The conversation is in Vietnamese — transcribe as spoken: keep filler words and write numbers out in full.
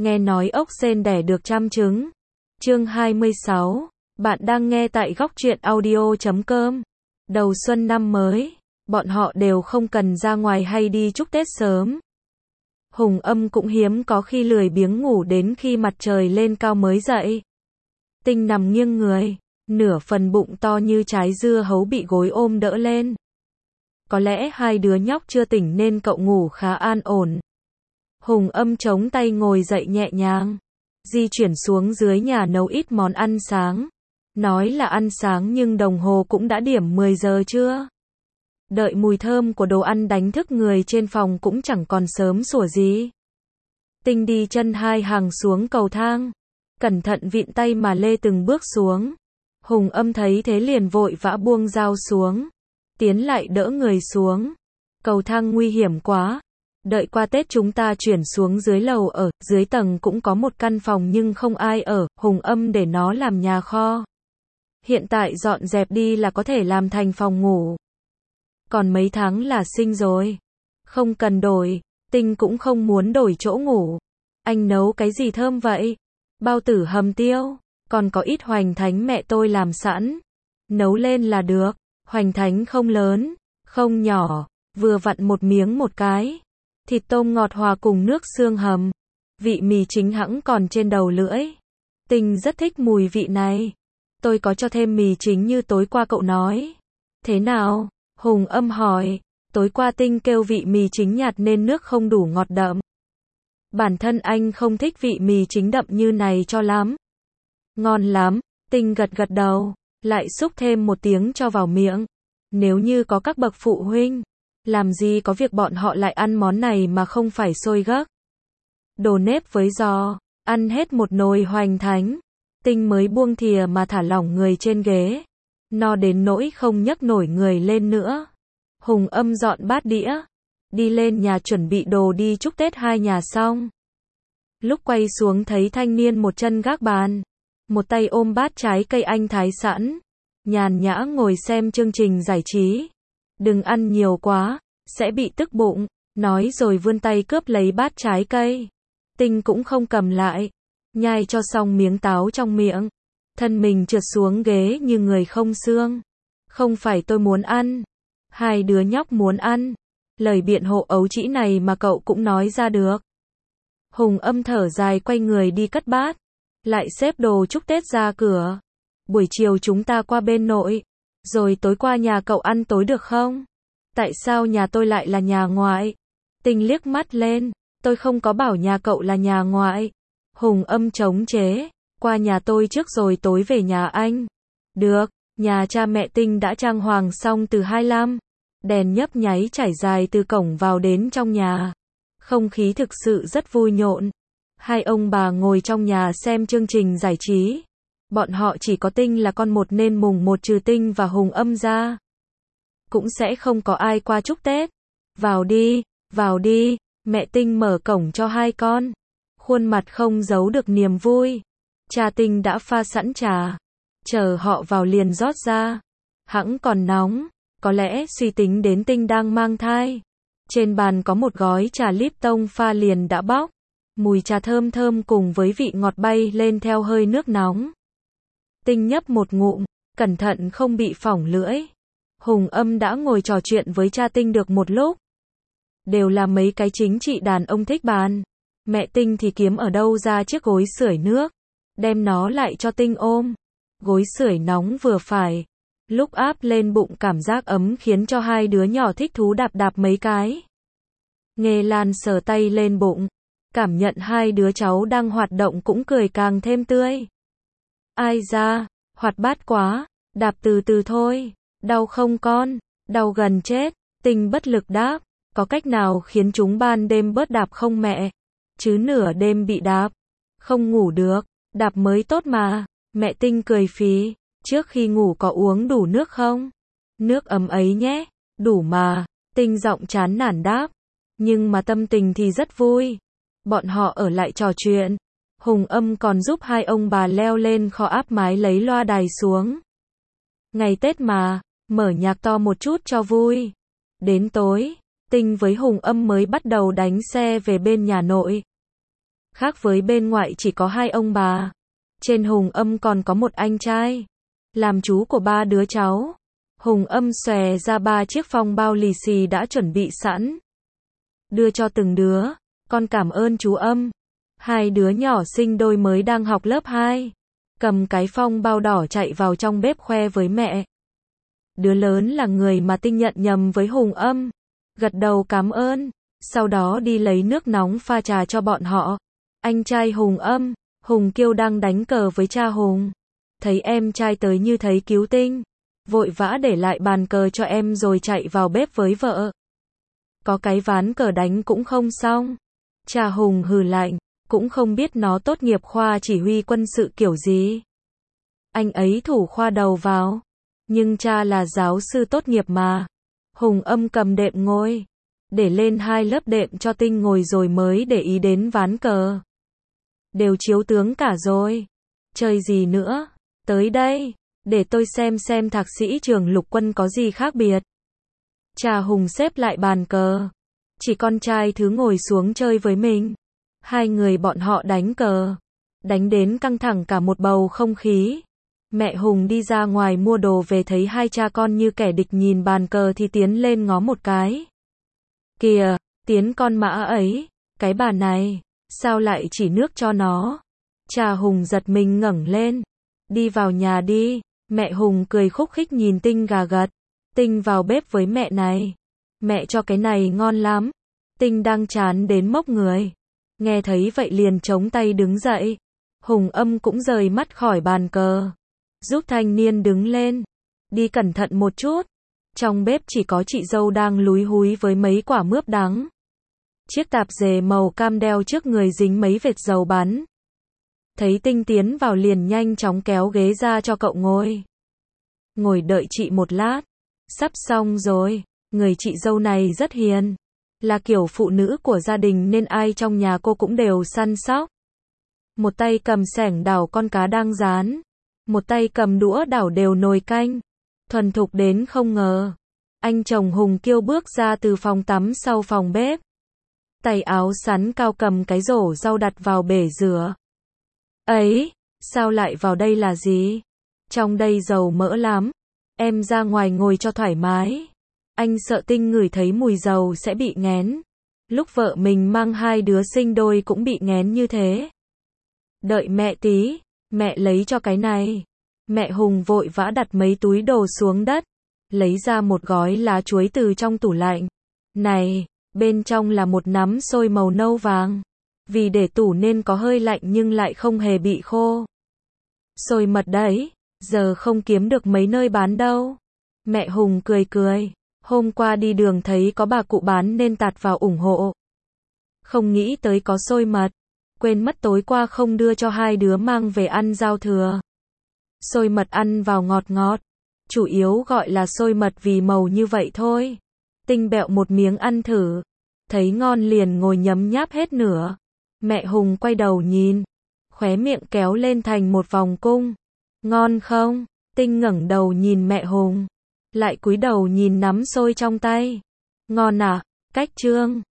nghe nói ốc sên đẻ được trăm trứng. Chương hai mươi sáu. Bạn đang nghe tại góc truyện audio chấm com. Đầu xuân năm mới, bọn họ đều không cần ra ngoài hay đi chúc Tết sớm. Hùng Âm cũng hiếm có khi lười biếng ngủ đến khi mặt trời lên cao mới dậy. Tinh nằm nghiêng người, nửa phần bụng to như trái dưa hấu bị gối ôm đỡ lên. Có lẽ hai đứa nhóc chưa tỉnh nên cậu ngủ khá an ổn. Hùng Âm chống tay ngồi dậy nhẹ nhàng, di chuyển xuống dưới nhà nấu ít món ăn sáng. Nói là ăn sáng nhưng đồng hồ cũng đã điểm mười giờ trưa. Đợi mùi thơm của đồ ăn đánh thức người trên phòng cũng chẳng còn sớm sủa gì. Tinh đi chân hai hàng xuống cầu thang, cẩn thận vịn tay mà lê từng bước xuống. Hùng Âm thấy thế liền vội vã buông dao xuống, tiến lại đỡ người xuống. Cầu thang nguy hiểm quá. Đợi qua Tết chúng ta chuyển xuống dưới lầu ở, dưới tầng cũng có một căn phòng nhưng không ai ở, Hùng Âm để nó làm nhà kho. Hiện tại dọn dẹp đi là có thể làm thành phòng ngủ. Còn mấy tháng là sinh rồi. Không cần đổi, Tinh cũng không muốn đổi chỗ ngủ. Anh nấu cái gì thơm vậy? Bao tử hầm tiêu, còn có ít hoành thánh mẹ tôi làm sẵn. Nấu lên là được, hoành thánh không lớn, không nhỏ, vừa vặn một miếng một cái. Thịt tôm ngọt hòa cùng nước xương hầm. Vị mì chính hẵng còn trên đầu lưỡi. Tinh rất thích mùi vị này. Tôi có cho thêm mì chính như tối qua cậu nói. Thế nào? Hùng Âm hỏi. Tối qua Tinh kêu vị mì chính nhạt nên nước không đủ ngọt đậm. Bản thân anh không thích vị mì chính đậm như này cho lắm. Ngon lắm, Tinh gật gật đầu, lại xúc thêm một tiếng cho vào miệng. Nếu như có các bậc phụ huynh, làm gì có việc bọn họ lại ăn món này mà không phải sôi gấc. Đồ nếp với giò, ăn hết một nồi hoành thánh. Tinh mới buông thìa mà thả lỏng người trên ghế. No đến nỗi không nhấc nổi người lên nữa. Hùng Âm dọn bát đĩa, đi lên nhà chuẩn bị đồ đi chúc Tết hai nhà xong. Lúc quay xuống thấy thanh niên một chân gác bàn, một tay ôm bát trái cây anh thái sẵn, nhàn nhã ngồi xem chương trình giải trí. Đừng ăn nhiều quá, sẽ bị tức bụng, nói rồi vươn tay cướp lấy bát trái cây. Tinh cũng không cầm lại, nhai cho xong miếng táo trong miệng. Thân mình trượt xuống ghế như người không xương. Không phải tôi muốn ăn, hai đứa nhóc muốn ăn. Lời biện hộ ấu trĩ này mà cậu cũng nói ra được. Hùng Âm thở dài quay người đi cất bát, lại xếp đồ chúc Tết ra cửa. Buổi chiều chúng ta qua bên nội, rồi tối qua nhà cậu ăn tối được không? Tại sao nhà tôi lại là nhà ngoại? Tinh liếc mắt lên, tôi không có bảo nhà cậu là nhà ngoại. Hùng Âm chống chế, qua nhà tôi trước rồi tối về nhà anh. Được, nhà cha mẹ Tinh đã trang hoàng xong từ hai mươi lăm. Đèn nhấp nháy trải dài từ cổng vào đến trong nhà. Không khí thực sự rất vui nhộn. Hai ông bà ngồi trong nhà xem chương trình giải trí. Bọn họ chỉ có Tinh là con một nên mùng một trừ Tinh và Hùng Âm ra, cũng sẽ không có ai qua chúc Tết. Vào đi, vào đi, mẹ Tinh mở cổng cho hai con. Khuôn mặt không giấu được niềm vui. Cha Tinh đã pha sẵn trà, chờ họ vào liền rót ra. Hẵng còn nóng, có lẽ suy tính đến Tinh đang mang thai. Trên bàn có một gói trà Lipton pha liền đã bóc. Mùi trà thơm thơm cùng với vị ngọt bay lên theo hơi nước nóng. Tinh nhấp một ngụm, cẩn thận không bị phỏng lưỡi. Hùng Âm đã ngồi trò chuyện với cha Tinh được một lúc. Đều là mấy cái chính trị đàn ông thích bàn. Mẹ Tinh thì kiếm ở đâu ra chiếc gối sưởi nước, đem nó lại cho Tinh ôm. Gối sưởi nóng vừa phải, lúc áp lên bụng cảm giác ấm khiến cho hai đứa nhỏ thích thú đạp đạp mấy cái. Nghê Lan sờ tay lên bụng, cảm nhận hai đứa cháu đang hoạt động cũng cười càng thêm tươi. Ai da, hoạt bát quá, đạp từ từ thôi. Đau không con? Đau gần chết. Tinh bất lực đáp, có cách nào khiến chúng ban đêm bớt đạp không mẹ? Chứ nửa đêm bị đạp, không ngủ được, đạp mới tốt mà. Mẹ Tinh cười phí, trước khi ngủ có uống đủ nước không? Nước ấm ấy nhé. Đủ mà. Tinh giọng chán nản đáp, nhưng mà tâm tình thì rất vui. Bọn họ ở lại trò chuyện. Hùng Âm còn giúp hai ông bà leo lên kho áp mái lấy loa đài xuống. Ngày Tết mà, mở nhạc to một chút cho vui. Đến tối, Tinh với Hùng Âm mới bắt đầu đánh xe về bên nhà nội. Khác với bên ngoại chỉ có hai ông bà. Trên Hùng Âm còn có một anh trai. Làm chú của ba đứa cháu. Hùng Âm xòe ra ba chiếc phong bao lì xì đã chuẩn bị sẵn. Đưa cho từng đứa. Con cảm ơn chú Âm. Hai đứa nhỏ sinh đôi mới đang học lớp hai. Cầm cái phong bao đỏ chạy vào trong bếp khoe với mẹ. Đứa lớn là người mà Tinh nhận nhầm với Hùng Âm. Gật đầu cảm ơn. Sau đó đi lấy nước nóng pha trà cho bọn họ. Anh trai Hùng Âm, Hùng Kiêu đang đánh cờ với cha Hùng. Thấy em trai tới như thấy cứu tinh. Vội vã để lại bàn cờ cho em rồi chạy vào bếp với vợ. Có cái ván cờ đánh cũng không xong. Cha Hùng hừ lạnh, cũng không biết nó tốt nghiệp khoa chỉ huy quân sự kiểu gì. Anh ấy thủ khoa đầu vào. Nhưng cha là giáo sư tốt nghiệp mà. Hùng Âm cầm đệm ngồi. Để lên hai lớp đệm cho Tinh ngồi rồi mới để ý đến ván cờ. Đều chiếu tướng cả rồi. Chơi gì nữa? Tới đây, để tôi xem xem thạc sĩ trường lục quân có gì khác biệt. Cha Hùng xếp lại bàn cờ. Chỉ con trai thứ ngồi xuống chơi với mình. Hai người bọn họ đánh cờ. Đánh đến căng thẳng cả một bầu không khí. Mẹ Hùng đi ra ngoài mua đồ về thấy hai cha con như kẻ địch nhìn bàn cờ thì tiến lên ngó một cái. Kìa, Tiến con mã ấy, cái bà này, sao lại chỉ nước cho nó? Cha Hùng giật mình ngẩng lên. Đi vào nhà đi. Mẹ Hùng cười khúc khích nhìn Tinh gà gật. Tinh vào bếp với mẹ này. Mẹ cho cái này ngon lắm. Tinh đang chán đến mốc người. Nghe thấy vậy liền chống tay đứng dậy. Hùng Âm cũng rời mắt khỏi bàn cờ. Giúp thanh niên đứng lên. Đi cẩn thận một chút. Trong bếp chỉ có chị dâu đang lúi húi với mấy quả mướp đắng. Chiếc tạp dề màu cam đeo trước người dính mấy vệt dầu bắn. Thấy Tinh tiến vào liền nhanh chóng kéo ghế ra cho cậu ngồi. Ngồi đợi chị một lát. Sắp xong rồi. Người chị dâu này rất hiền. Là kiểu phụ nữ của gia đình nên ai trong nhà cô cũng đều săn sóc. Một tay cầm xẻng đảo con cá đang rán. Một tay cầm đũa đảo đều nồi canh. Thuần thục đến không ngờ. Anh chồng Hùng Kiêu bước ra từ phòng tắm sau phòng bếp. Tay áo sắn cao cầm cái rổ rau đặt vào bể rửa. Ấy, sao lại vào đây là gì? Trong đây dầu mỡ lắm. Em ra ngoài ngồi cho thoải mái. Anh sợ Tinh ngửi thấy mùi dầu sẽ bị nghén. Lúc vợ mình mang hai đứa sinh đôi cũng bị nghén như thế. Đợi mẹ tí, mẹ lấy cho cái này. Mẹ Hùng vội vã đặt mấy túi đồ xuống đất. Lấy ra một gói lá chuối từ trong tủ lạnh. Này, bên trong là một nắm xôi màu nâu vàng. Vì để tủ nên có hơi lạnh nhưng lại không hề bị khô. Xôi mật đấy, giờ không kiếm được mấy nơi bán đâu. Mẹ Hùng cười cười. Hôm qua đi đường thấy có bà cụ bán nên tạt vào ủng hộ. Không nghĩ tới có xôi mật. Quên mất tối qua không đưa cho hai đứa mang về ăn giao thừa. Xôi mật ăn vào ngọt ngọt. Chủ yếu gọi là xôi mật vì màu như vậy thôi. Tinh bẹo một miếng ăn thử. Thấy ngon liền ngồi nhấm nháp hết nửa. Mẹ Hùng quay đầu nhìn. Khóe miệng kéo lên thành một vòng cung. Ngon không? Tinh ngẩng đầu nhìn mẹ Hùng. Lại cúi đầu nhìn nắm xôi trong tay. Ngon à? Cách trương.